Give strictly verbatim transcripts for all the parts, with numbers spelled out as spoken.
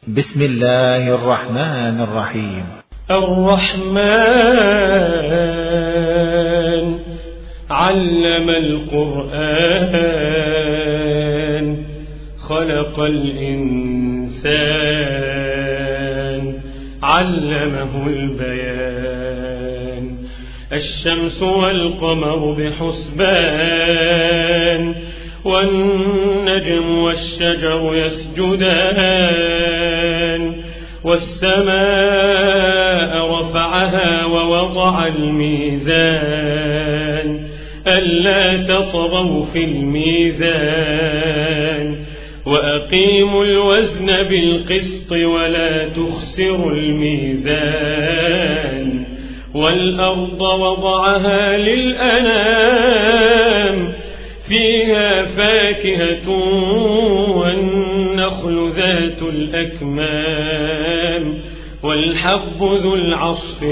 بسم الله الرحمن الرحيم. الرحمن علم القرآن خلق الإنسان علمه البيان. الشمس والقمر بحسبان والنجم والشجر يسجدان والسماء رفعها ووضع الميزان ألا تطغوا في الميزان وأقيموا الوزن بالقسط ولا تخسروا الميزان والأرض وضعها للأنام فيها فاكهة والنخل ذات الأكمام والحب ذو العصف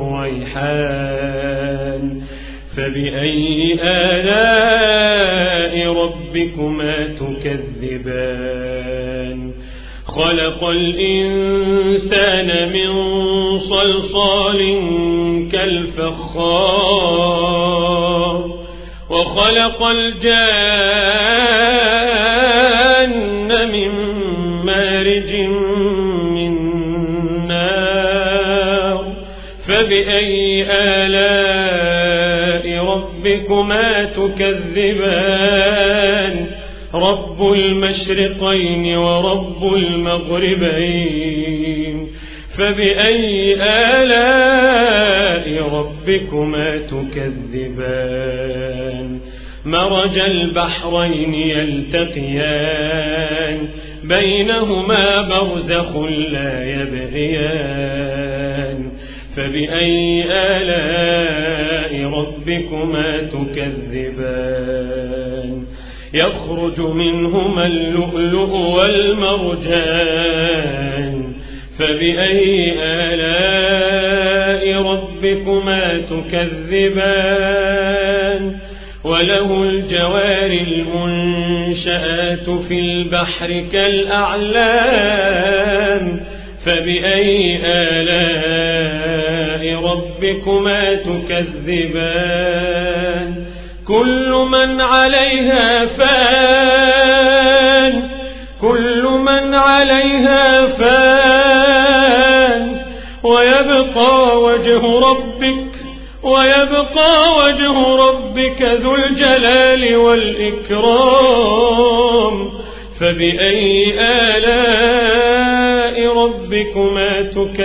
والريحان. فبأي آلاء ربكما تكذبان؟ خلق الإنسان من صلصال كالفخار وخلق الجان من مارج من نار. فبأي آلاء ربكما تكذبان؟ رب المشرقين ورب المغربين. فبأي آلاء ربكما تكذبان؟ مرج البحرين يلتقيان بينهما برزخ لا يبغيان. فبأي آلاء ربكما تكذبان؟ يخرج منهما اللؤلؤ والمرجان. فبأي آلاء ربكما تكذبان؟ وله الجوار المنشآت في البحر كالأعلام. فبأي آلاء ربكما تكذبان؟ كل من عليها فان كل من عليها فان ويبقى وجه ربك ويبقى وجه ربك ذو الجلال والإكرام. فبأي آلاء ربكما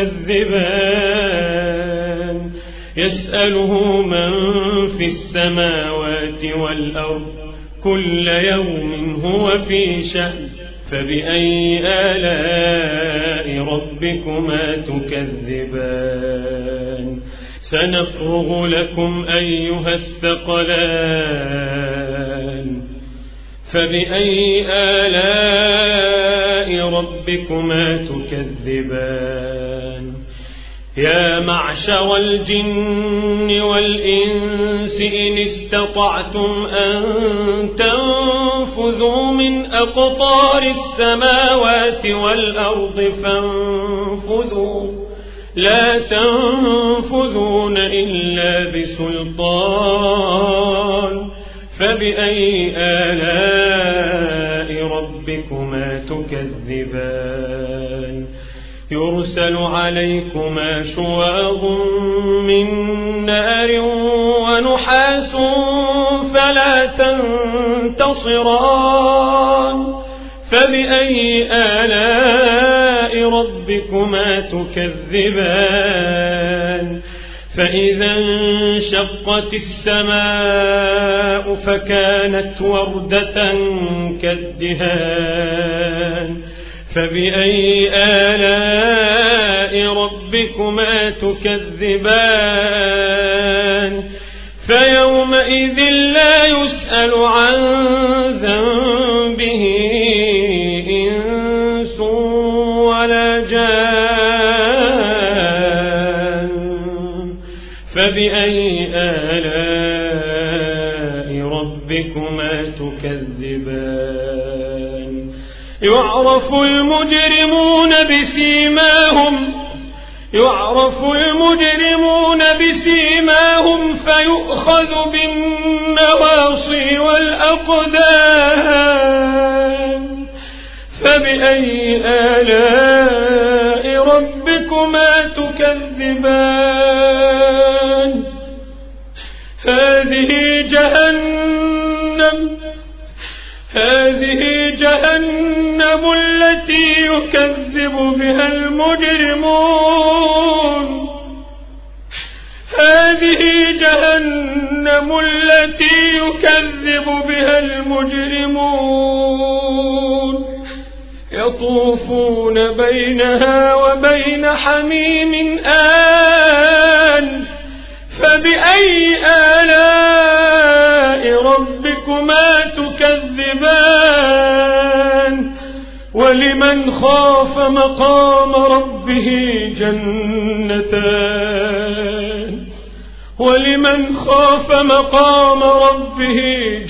تكذبان؟ يسأله من في السماوات والأرض كل يوم هو في شأن. فبأي آلاء ربكما تكذبان؟ سنفرغ لكم أيها الثقلان. فبأي آلاء ربكما تكذبان؟ يا معشر الجن والإنس إن استطعتم أن تنفذوا من أقطار السماوات والأرض فانفذوا لا تنفذون إلا بسلطان. فبأي آلاء ربكما تكذبان؟ يرسل عليكما شواظ من نار ونحاس فلا تنتصران. فبأي آلاء ربكما تكذبان؟ فإذا انشقت السماء فكانت وردة كالدهان. فبأي آلاء ربكما تكذبان؟ فيومئذ لا يسأل عن ذنبه إنس ولا جان. فبأي آلاء ربكما تكذبان؟ يعرف المجرمون بسيماهم يعرف المجرمون بسيماهم فيؤخذ بالنواصي والأقدام فبأي آلاء ربكما تكذبان هذه جهنم هذه جهنم التي يكذب بها المجرمون هذه جهنم التي يكذب بها المجرمون يطوفون بينها وبين حميم آن فبأي آلاء ربكما تكذبان ولمن خاف مقام ربه جنتان ولمن خاف مقام ربه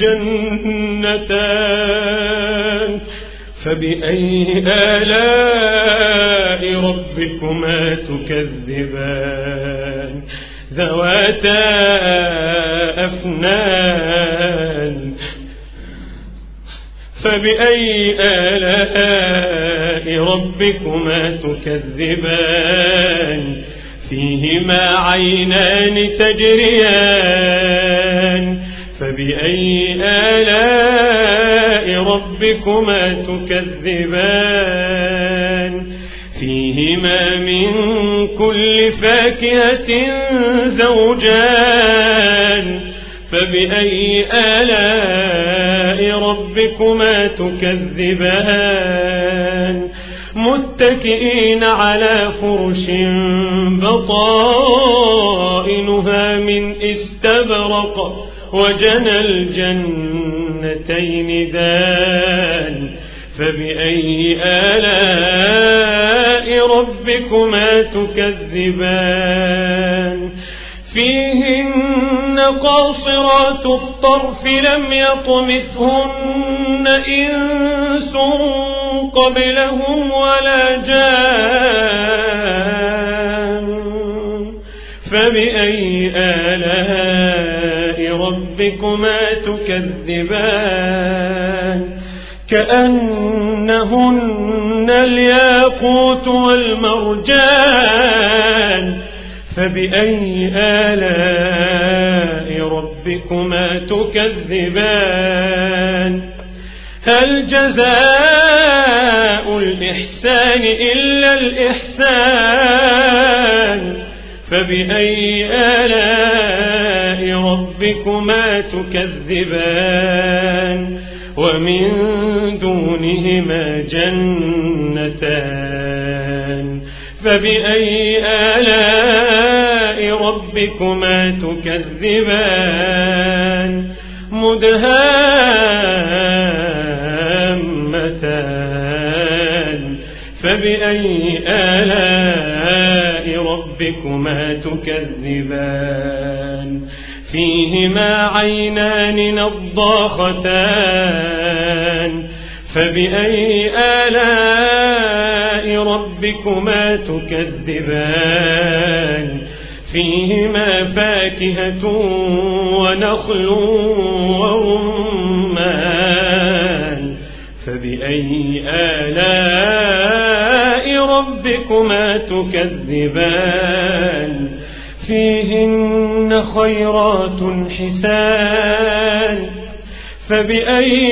جنتان فبأي آلاء ربكما تكذبان ذواتا أفنان فبأي آلاء ربكما تكذبان فيهما عينان تجريان فبأي آلاء ربكما تكذبان فيهما من كل فاكهة زوجان فبأي آلاء ربكما تكذبان متكئين على فرش بطائنها من استبرق وجنى الجنتين دان فبأي آلاء ربكما تكذبان فيهن قاصرات الطرف لم يطمثهن إنس قبلهم ولا جان فبأي آلاء ربكما تكذبان كأنهن الياقوت والمرجان فبأي آلاء ربكما تكذبان هل جزاء الإحسان إلا الإحسان فبأي آلاء ربكما تكذبان ومن دونهما جنتان فبأي آلاء ربكما تكذبان مدهامتان فبأي آلاء ربكما تكذبان فيهما عينان نضاختان فبأي آلاء ربكما تكذبان فيهما فاكهة ونخل ورمان فبأي آلاء ربكما تكذبان فيهن خيرات حسان فبأي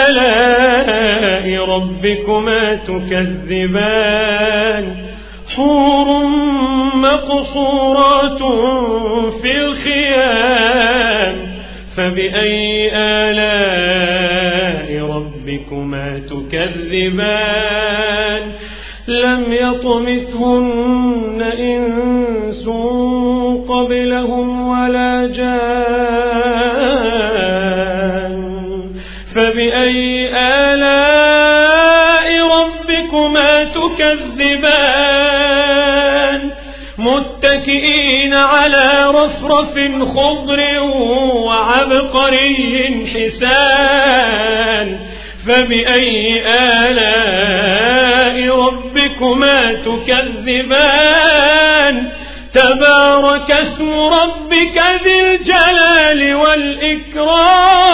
آلاء ربكما تكذبان حور مقصورات في الخيام فبأي آلاء ربكما تكذبان لم يطمثهن إنس قبلهم ولا جان فبأي آلاء ربكما تكذبان متكئين على رفرف خضر وعبقري حسان فبأي آلاء ربكما تكذبان تبارك اسم ربك ذي الجلال والإكرام